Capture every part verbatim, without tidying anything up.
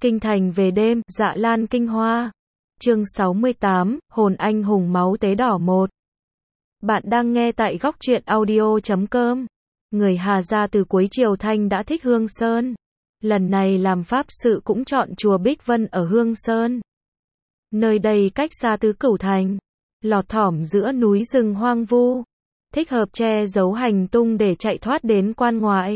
Kinh thành về đêm, Dạ Lan kinh hoa. Chương sáu mươi tám, hồn anh hùng máu tế đỏ một. Bạn đang nghe tại góc truyện audio chấm com. Người Hà gia từ cuối triều Thanh đã thích Hương Sơn. Lần này làm pháp sự cũng chọn chùa Bích Vân ở Hương Sơn. Nơi đây cách xa Tứ Cửu Thành, lọt thỏm giữa núi rừng hoang vu, thích hợp che giấu hành tung để chạy thoát đến quan ngoại.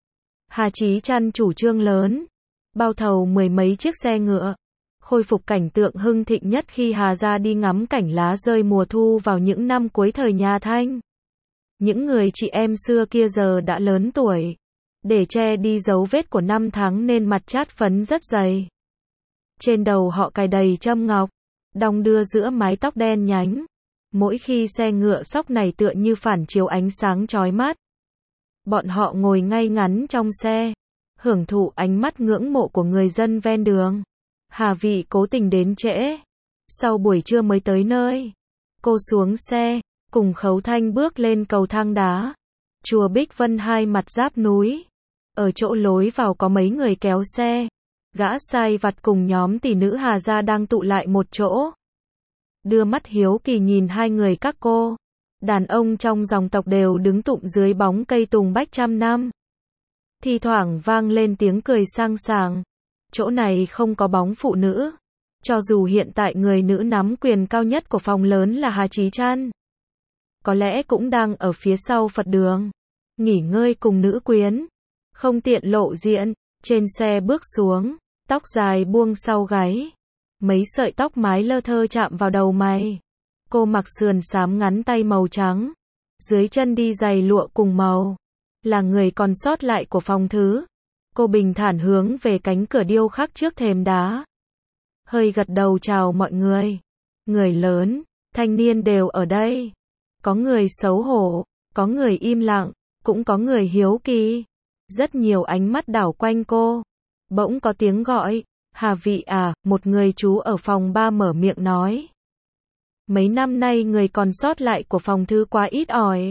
Hà Chí Trăn chủ trương lớn, bao thầu mười mấy chiếc xe ngựa, khôi phục cảnh tượng hưng thịnh nhất khi Hà gia đi ngắm cảnh lá rơi mùa thu vào những năm cuối thời nhà Thanh. Những người chị em xưa kia giờ đã lớn tuổi, để che đi dấu vết của năm tháng nên mặt chát phấn rất dày. Trên đầu họ cài đầy châm ngọc, đong đưa giữa mái tóc đen nhánh. Mỗi khi xe ngựa sóc này tựa như phản chiếu ánh sáng chói mắt. Bọn họ ngồi ngay ngắn trong xe, hưởng thụ ánh mắt ngưỡng mộ của người dân ven đường. Hà Vị cố tình đến trễ, sau buổi trưa mới tới nơi. Cô xuống xe, cùng Khấu Thanh bước lên cầu thang đá. Chùa Bích Vân hai mặt giáp núi. Ở chỗ lối vào có mấy người kéo xe. Gã sai vặt cùng nhóm tỷ nữ Hà gia đang tụ lại một chỗ. Đưa mắt hiếu kỳ nhìn hai người các cô. Đàn ông trong dòng tộc đều đứng tụng dưới bóng cây tùng bách trăm năm. Thi thoảng vang lên tiếng cười sang sảng. Chỗ này không có bóng phụ nữ. Cho dù hiện tại người nữ nắm quyền cao nhất của phòng lớn là Hà Chí Trăn, có lẽ cũng đang ở phía sau Phật đường, nghỉ ngơi cùng nữ quyến. Không tiện lộ diện, trên xe bước xuống, tóc dài buông sau gáy. Mấy sợi tóc mái lơ thơ chạm vào đầu mày. Cô mặc sườn xám ngắn tay màu trắng, dưới chân đi giày lụa cùng màu. Là người còn sót lại của phòng thứ. Cô bình thản hướng về cánh cửa điêu khắc trước thềm đá. Hơi gật đầu chào mọi người. Người lớn, thanh niên đều ở đây. Có người xấu hổ, có người im lặng, cũng có người hiếu kỳ. Rất nhiều ánh mắt đảo quanh cô. Bỗng có tiếng gọi. Hà Vị à, một người chú ở phòng ba mở miệng nói. Mấy năm nay người còn sót lại của phòng thư quá ít ỏi.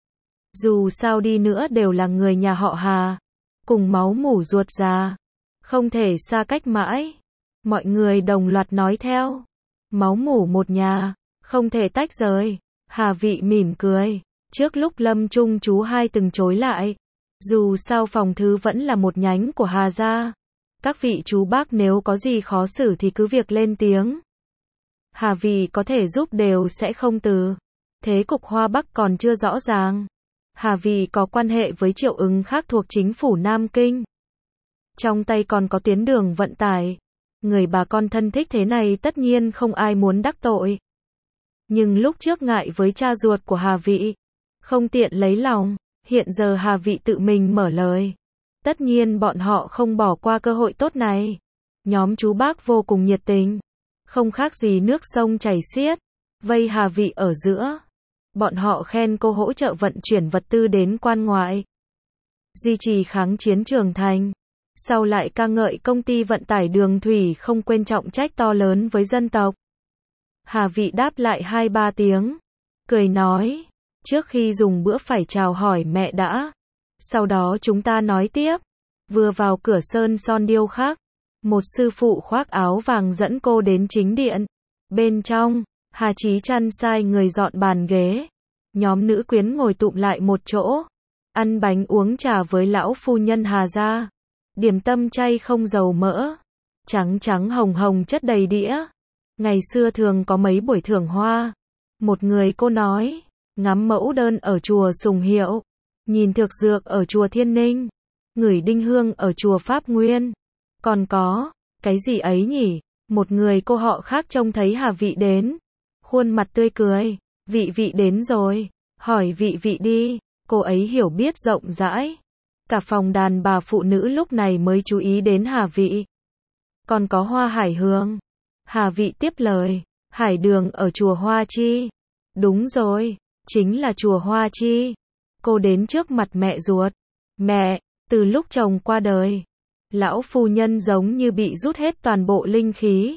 Dù sao đi nữa đều là người nhà họ Hà, cùng máu mủ ruột già, không thể xa cách mãi. Mọi người đồng loạt nói theo. Máu mủ một nhà, không thể tách rời. Hà Vị mỉm cười. Trước lúc lâm chung chú hai từng chối lại. Dù sao phòng thư vẫn là một nhánh của Hà gia. Các vị chú bác nếu có gì khó xử thì cứ việc lên tiếng. Hà Vị có thể giúp đều sẽ không từ. Thế cục Hoa Bắc còn chưa rõ ràng. Hà Vị có quan hệ với Triệu Ứng khác thuộc chính phủ Nam Kinh. Trong tay còn có tuyến đường vận tải. Người bà con thân thích thế này tất nhiên không ai muốn đắc tội. Nhưng lúc trước ngại với cha ruột của Hà Vị, không tiện lấy lòng. Hiện giờ Hà Vị tự mình mở lời. Tất nhiên bọn họ không bỏ qua cơ hội tốt này. Nhóm chú bác vô cùng nhiệt tình. Không khác gì nước sông chảy xiết. Vây Hà Vị ở giữa. Bọn họ khen cô hỗ trợ vận chuyển vật tư đến quan ngoại, duy trì kháng chiến Trường Thành. Sau lại ca ngợi công ty vận tải đường thủy không quên trọng trách to lớn với dân tộc. Hà Vị đáp lại hai ba tiếng. Cười nói. Trước khi dùng bữa phải chào hỏi mẹ đã. Sau đó chúng ta nói tiếp. Vừa vào cửa sơn son điêu khắc, một sư phụ khoác áo vàng dẫn cô đến chính điện. Bên trong, Hà Chí Trăn sai người dọn bàn ghế. Nhóm nữ quyến ngồi tụm lại một chỗ. Ăn bánh uống trà với lão phu nhân Hà gia. Điểm tâm chay không dầu mỡ. Trắng trắng hồng hồng chất đầy đĩa. Ngày xưa thường có mấy buổi thưởng hoa. Một người cô nói. Ngắm mẫu đơn ở chùa Sùng Hiệu. Nhìn thực dược ở chùa Thiên Ninh. Ngửi đinh hương ở chùa Pháp Nguyên. Còn có, cái gì ấy nhỉ? Một người cô họ khác trông thấy Hà Vị đến. Khuôn mặt tươi cười. Vị vị đến rồi. Hỏi vị vị đi. Cô ấy hiểu biết rộng rãi. Cả phòng đàn bà phụ nữ lúc này mới chú ý đến Hà Vị. Còn có Hoa Hải Hương. Hà Vị tiếp lời. Hải đường ở chùa Hoa Chi. Đúng rồi, chính là chùa Hoa Chi. Cô đến trước mặt mẹ ruột. Mẹ, từ lúc chồng qua đời, lão phu nhân giống như bị rút hết toàn bộ linh khí.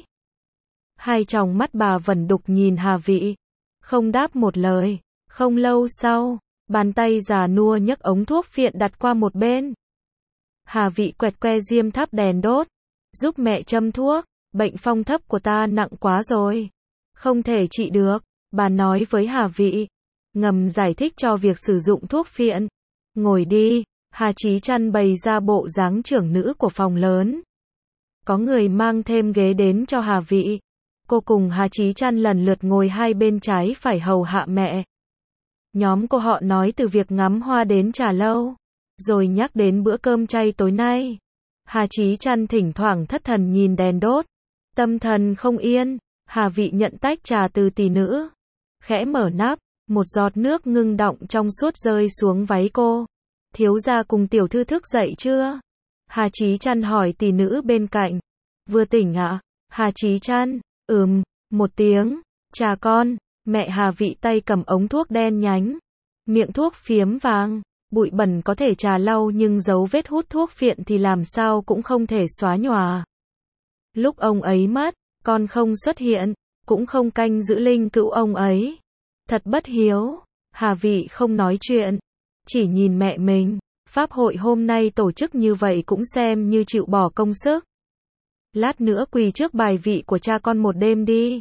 Hai tròng mắt bà vẩn đục nhìn Hà Vị. Không đáp một lời. Không lâu sau, bàn tay già nua nhấc ống thuốc phiện đặt qua một bên. Hà Vị quẹt que diêm thắp đèn đốt. giúp mẹ châm thuốc, bệnh phong thấp của ta nặng quá rồi. Không thể trị được, bà nói với Hà Vị. Ngầm giải thích cho việc sử dụng thuốc phiện. Ngồi đi, Hà Chí Trăn bày ra bộ dáng trưởng nữ của phòng lớn. Có người mang thêm ghế đến cho Hà Vị. Cô cùng Hà Chí Trăn lần lượt ngồi hai bên trái phải hầu hạ mẹ. Nhóm cô họ nói từ việc ngắm hoa đến trà lâu, rồi nhắc đến bữa cơm chay tối nay. Hà Chí Trăn thỉnh thoảng thất thần nhìn đèn đốt, tâm thần không yên. Hà Vị nhận tách trà từ tỷ nữ, khẽ mở nắp, một giọt nước ngưng đọng trong suốt rơi xuống váy cô. Thiếu gia cùng tiểu thư thức dậy chưa? Hà Chí Trăn hỏi tỷ nữ bên cạnh. Vừa tỉnh ạ? À? Hà Chí Trăn, ừm, một tiếng. Trà con. Mẹ Hà Vị tay cầm ống thuốc đen nhánh, miệng thuốc phiếm vàng. Bụi bẩn có thể trà lau nhưng dấu vết hút thuốc phiện thì làm sao cũng không thể xóa nhòa. Lúc ông ấy mất, con không xuất hiện, cũng không canh giữ linh cữu ông ấy. Thật bất hiếu. Hà Vị không nói chuyện, chỉ nhìn mẹ mình. Pháp hội hôm nay tổ chức như vậy cũng xem như chịu bỏ công sức. Lát nữa quỳ trước bài vị của cha con một đêm đi.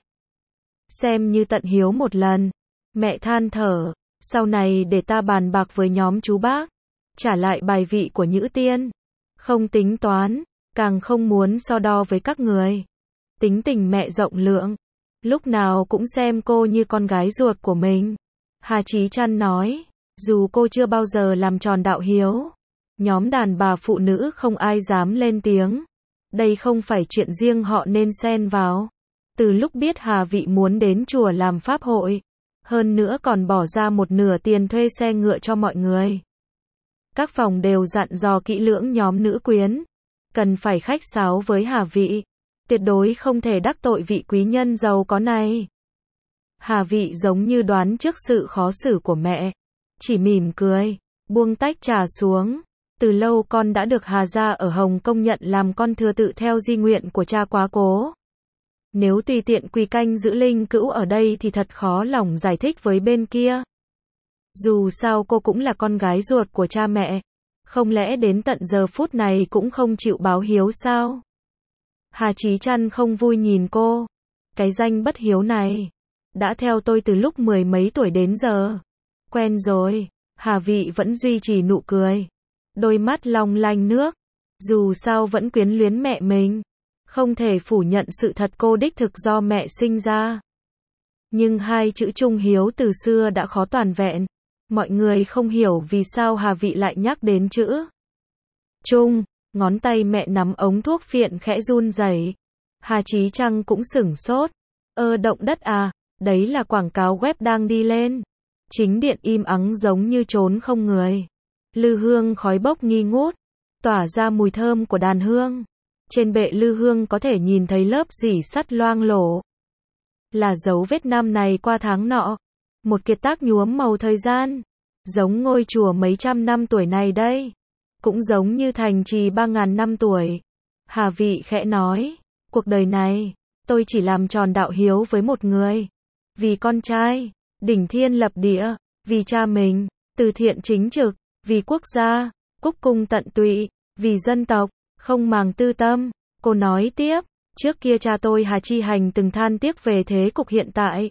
Xem như tận hiếu một lần. Mẹ than thở, sau này để ta bàn bạc với nhóm chú bác, trả lại bài vị của Nhữ Tiên. Không tính toán, càng không muốn so đo với các người. Tính tình mẹ rộng lượng, lúc nào cũng xem cô như con gái ruột của mình. Hà Chí Trăn nói, dù cô chưa bao giờ làm tròn đạo hiếu, nhóm đàn bà phụ nữ không ai dám lên tiếng. Đây không phải chuyện riêng họ nên xen vào. Từ lúc biết Hà Vị muốn đến chùa làm pháp hội, hơn nữa còn bỏ ra một nửa tiền thuê xe ngựa cho mọi người. Các phòng đều dặn dò kỹ lưỡng nhóm nữ quyến, cần phải khách sáo với Hà Vị, tuyệt đối không thể đắc tội vị quý nhân giàu có này. Hà Vị giống như đoán trước sự khó xử của mẹ, chỉ mỉm cười, buông tách trà xuống. Từ lâu con đã được Hà gia ở Hồng Kông nhận làm con thừa tự theo di nguyện của cha quá cố. Nếu tùy tiện quỳ canh giữ linh cữu ở đây thì thật khó lòng giải thích với bên kia. Dù sao cô cũng là con gái ruột của cha mẹ, không lẽ đến tận giờ phút này cũng không chịu báo hiếu sao? Hà Chí Trăn không vui nhìn cô. Cái danh bất hiếu này đã theo tôi từ lúc mười mấy tuổi đến giờ. Quen rồi. Hà Vị vẫn duy trì nụ cười, đôi mắt long lanh nước. Dù sao vẫn quyến luyến mẹ mình, không thể phủ nhận sự thật cô đích thực do mẹ sinh ra. Nhưng hai chữ trung hiếu từ xưa đã khó toàn vẹn. Mọi người không hiểu vì sao Hà Vị lại nhắc đến chữ trung. Ngón tay mẹ nắm ống thuốc phiện khẽ run rẩy. Hà Chí Trăn cũng sửng sốt. Ơ động đất à, đấy là quảng cáo web đang đi lên. Chính điện im ắng giống như trốn không người. Lư hương khói bốc nghi ngút, tỏa ra mùi thơm của đàn hương. Trên bệ lư hương có thể nhìn thấy lớp rỉ sắt loang lổ. Là dấu vết năm này qua tháng nọ. Một kiệt tác nhuốm màu thời gian. Giống ngôi chùa mấy trăm năm tuổi này đây. Cũng giống như thành trì ba ngàn năm tuổi. Hà Vị khẽ nói, cuộc đời này, tôi chỉ làm tròn đạo hiếu với một người. Vì con trai, đỉnh thiên lập địa, vì cha mình, từ thiện chính trực, vì quốc gia, cúc cung tận tụy, vì dân tộc, không màng tư tâm. Cô nói tiếp, trước kia cha tôi Hà Chi Hành từng than tiếc về thế cục hiện tại.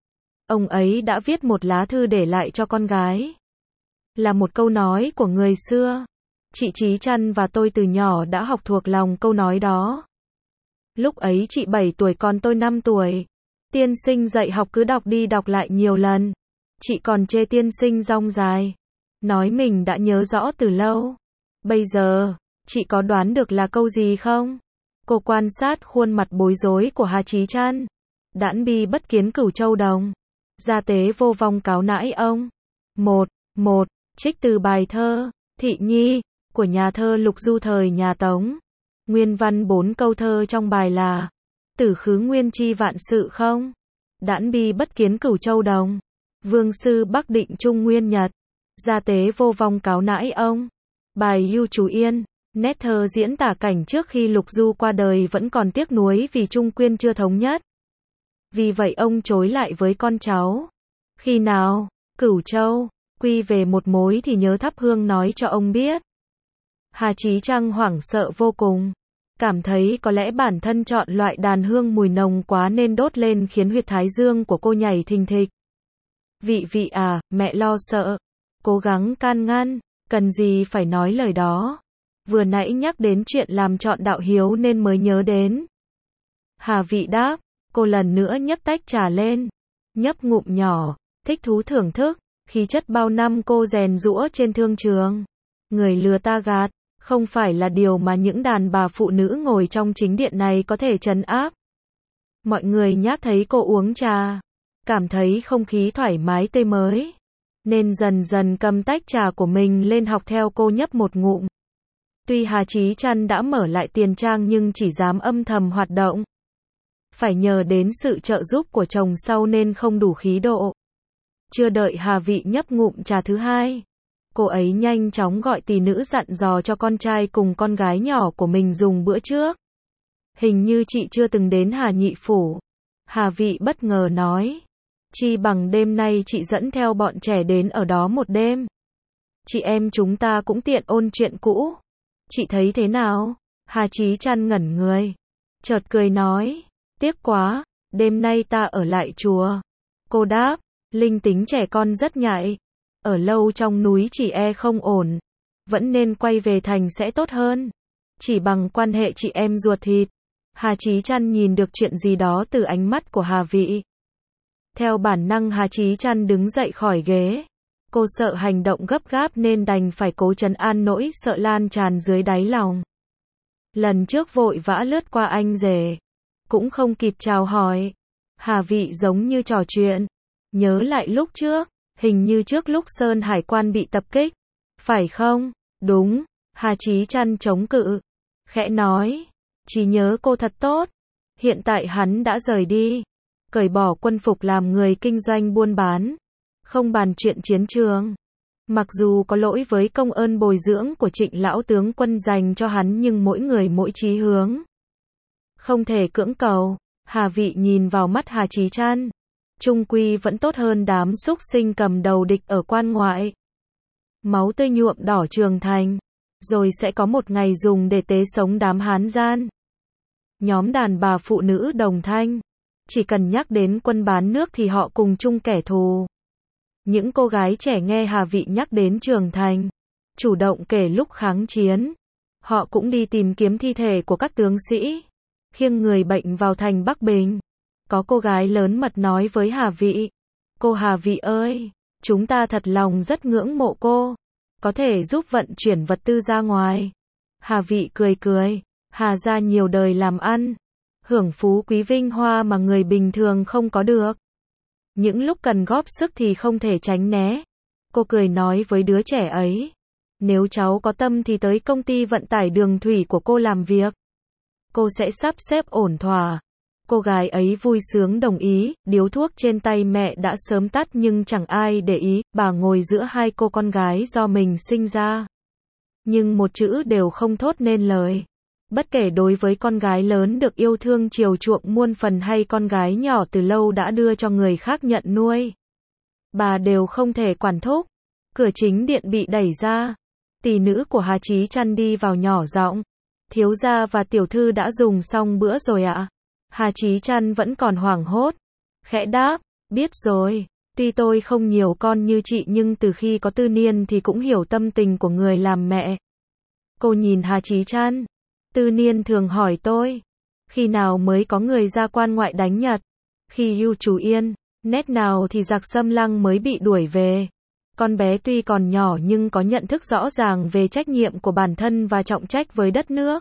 Ông ấy đã viết một lá thư để lại cho con gái. Là một câu nói của người xưa. Chị Chí Trăn và tôi từ nhỏ đã học thuộc lòng câu nói đó. Lúc ấy chị bảy tuổi còn tôi năm tuổi. Tiên sinh dạy học cứ đọc đi đọc lại nhiều lần. Chị còn chê tiên sinh rong dài, nói mình đã nhớ rõ từ lâu. Bây giờ, chị có đoán được là câu gì không? Cô quan sát khuôn mặt bối rối của Hà Chí Trăn. Đãn bi bất kiến cửu châu đồng, gia tế vô vong cáo nãi ông. Một, một, trích từ bài thơ Thị Nhi của nhà thơ Lục Du thời nhà Tống. Nguyên văn bốn câu thơ trong bài là: Tử khứ nguyên chi vạn sự không, đãn bi bất kiến cửu châu đồng, vương sư bắc định trung nguyên nhật, gia tế vô vong cáo nãi ông. Bài ưu chú yên, nét thơ diễn tả cảnh trước khi Lục Du qua đời vẫn còn tiếc nuối vì Trung Quyên chưa thống nhất. Vì vậy ông chối lại với con cháu. Khi nào Cửu Châu quy về một mối thì nhớ thắp hương nói cho ông biết. Hà Chí Trăn hoảng sợ vô cùng. Cảm thấy có lẽ bản thân chọn loại đàn hương mùi nồng quá nên đốt lên khiến huyệt thái dương của cô nhảy thình thịch. Vị vị à, mẹ lo sợ. Cố gắng can ngăn, cần gì phải nói lời đó. Vừa nãy nhắc đến chuyện làm chọn đạo hiếu nên mới nhớ đến. Hà vị đáp, cô lần nữa nhấc tách trà lên. Nhấp ngụm nhỏ, thích thú thưởng thức, khí chất bao năm cô rèn giũa trên thương trường. Người lừa ta gạt, không phải là điều mà những đàn bà phụ nữ ngồi trong chính điện này có thể trấn áp. Mọi người nhát thấy cô uống trà, cảm thấy không khí thoải mái tươi mới, nên dần dần cầm tách trà của mình lên học theo cô nhấp một ngụm. Tuy Hà Chí Trăn đã mở lại tiền trang nhưng chỉ dám âm thầm hoạt động. Phải nhờ đến sự trợ giúp của chồng sau nên không đủ khí độ. Chưa đợi Hà Vị nhấp ngụm trà thứ hai, cô ấy nhanh chóng gọi tỷ nữ dặn dò cho con trai cùng con gái nhỏ của mình dùng bữa trước. Hình như chị chưa từng đến Hà Nhị Phủ. Hà Vị bất ngờ nói. Chi bằng đêm nay chị dẫn theo bọn trẻ đến ở đó một đêm. Chị em chúng ta cũng tiện ôn chuyện cũ. Chị thấy thế nào? Hà Chí Trăn ngẩn người. Chợt cười nói. Tiếc quá, đêm nay ta ở lại chùa. Cô đáp, linh tính trẻ con rất nhạy. Ở lâu trong núi chỉ e không ổn. Vẫn nên quay về thành sẽ tốt hơn. Chỉ bằng quan hệ chị em ruột thịt. Hà Chí Trăn nhìn được chuyện gì đó từ ánh mắt của Hà Vị. Theo bản năng Hà Chí Trăn đứng dậy khỏi ghế. Cô sợ hành động gấp gáp nên đành phải cố trấn an nỗi sợ lan tràn dưới đáy lòng. Lần trước vội vã lướt qua anh rể, cũng không kịp chào hỏi. Hà Vị giống như trò chuyện. Nhớ lại lúc trước, hình như trước lúc Sơn Hải quan bị tập kích. Phải không? Đúng. Hà Chí Trăn chống cự. Khẽ nói. Chỉ nhớ cô thật tốt. Hiện tại hắn đã rời đi. Cởi bỏ quân phục làm người kinh doanh buôn bán. Không bàn chuyện chiến trường. Mặc dù có lỗi với công ơn bồi dưỡng của Trịnh lão tướng quân dành cho hắn nhưng mỗi người mỗi chí hướng. Không thể cưỡng cầu. Hà Vị nhìn vào mắt Hà Chí Trăn. Trung quy vẫn tốt hơn đám súc sinh cầm đầu địch ở quan ngoại. Máu tươi nhuộm đỏ Trường Thành. Rồi sẽ có một ngày dùng để tế sống đám hán gian. Nhóm đàn bà phụ nữ đồng thanh. Chỉ cần nhắc đến quân bán nước thì họ cùng chung kẻ thù. Những cô gái trẻ nghe Hà Vị nhắc đến Trường Thành, chủ động kể lúc kháng chiến. Họ cũng đi tìm kiếm thi thể của các tướng sĩ, khiêng người bệnh vào thành Bắc Bình. Có cô gái lớn mật nói với Hà Vị. Cô Hà Vị ơi, chúng ta thật lòng rất ngưỡng mộ cô. Có thể giúp vận chuyển vật tư ra ngoài. Hà Vị cười cười. Hà gia nhiều đời làm ăn. Hưởng phú quý vinh hoa mà người bình thường không có được. Những lúc cần góp sức thì không thể tránh né. Cô cười nói với đứa trẻ ấy. Nếu cháu có tâm thì tới công ty vận tải đường thủy của cô làm việc. Cô sẽ sắp xếp ổn thỏa. Cô gái ấy vui sướng đồng ý. Điếu thuốc trên tay mẹ đã sớm tắt nhưng chẳng ai để ý. Bà ngồi giữa hai cô con gái do mình sinh ra. Nhưng một chữ đều không thốt nên lời. Bất kể đối với con gái lớn được yêu thương chiều chuộng muôn phần hay con gái nhỏ từ lâu đã đưa cho người khác nhận nuôi, bà đều không thể quản thúc. Cửa chính điện bị đẩy ra. Tỷ nữ của Hà Chí Trăn đi vào nhỏ giọng. Thiếu gia và tiểu thư đã dùng xong bữa rồi ạ? Hà Chí Trăn vẫn còn hoảng hốt. Khẽ đáp, biết rồi. Tuy tôi không nhiều con như chị nhưng từ khi có Tư Niên thì cũng hiểu tâm tình của người làm mẹ. Cô nhìn Hà Chí Trăn. Tư Niên thường hỏi tôi, khi nào mới có người ra quan ngoại đánh Nhật? Khi Yu Chủ Yên, nét nào thì giặc xâm lăng mới bị đuổi về. Con bé tuy còn nhỏ nhưng có nhận thức rõ ràng về trách nhiệm của bản thân và trọng trách với đất nước.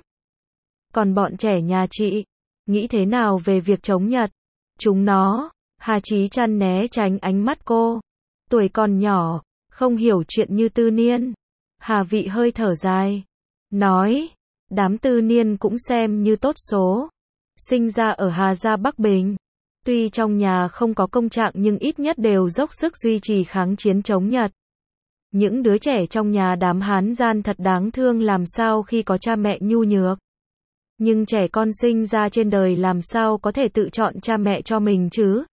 Còn bọn trẻ nhà chị, nghĩ thế nào về việc chống Nhật? Chúng nó, Hà Chí Trăn né tránh ánh mắt cô. Tuổi còn nhỏ, không hiểu chuyện như Tư Niên. Hà Vị hơi thở dài, nói, đám Tư Niên cũng xem như tốt số. Sinh ra ở Hà Gia Bắc Bình. Tuy trong nhà không có công trạng nhưng ít nhất đều dốc sức duy trì kháng chiến chống Nhật. Những đứa trẻ trong nhà đám hán gian thật đáng thương làm sao khi có cha mẹ nhu nhược. Nhưng trẻ con sinh ra trên đời làm sao có thể tự chọn cha mẹ cho mình chứ?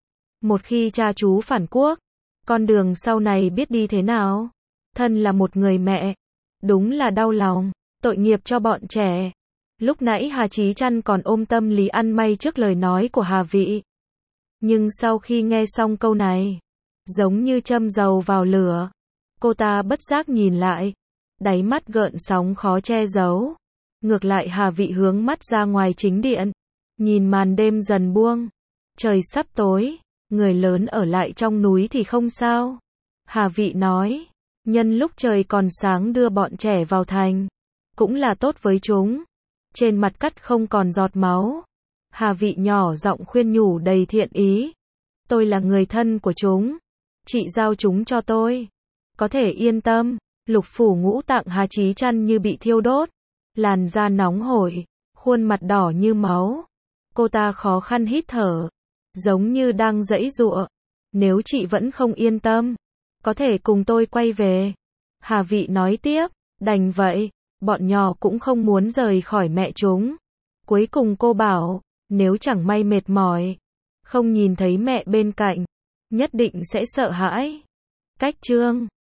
Một khi cha chú phản quốc, con đường sau này biết đi thế nào? Thân là một người mẹ, đúng là đau lòng, tội nghiệp cho bọn trẻ. Lúc nãy Hà Chí Trăn còn ôm tâm lý ăn may trước lời nói của Hà Vị. Nhưng sau khi nghe xong câu này, giống như châm dầu vào lửa, cô ta bất giác nhìn lại, đáy mắt gợn sóng khó che giấu. Ngược lại Hà Vị hướng mắt ra ngoài chính điện, nhìn màn đêm dần buông, trời sắp tối, người lớn ở lại trong núi thì không sao. Hà Vị nói, nhân lúc trời còn sáng đưa bọn trẻ vào thành, cũng là tốt với chúng. Trên mặt cắt không còn giọt máu. Hà Vị nhỏ giọng khuyên nhủ đầy thiện ý. Tôi là người thân của chúng, chị giao chúng cho tôi, có thể yên tâm. Lục phủ ngũ tạng Hà Chí Trăn như bị thiêu đốt, làn da nóng hổi, khuôn mặt đỏ như máu. Cô ta khó khăn hít thở, giống như đang giãy giụa. Nếu chị vẫn không yên tâm, có thể cùng tôi quay về. Hà Vị nói tiếp, đành vậy, bọn nhỏ cũng không muốn rời khỏi mẹ chúng. Cuối cùng cô bảo, nếu chẳng may mệt mỏi, không nhìn thấy mẹ bên cạnh, nhất định sẽ sợ hãi. Cách chương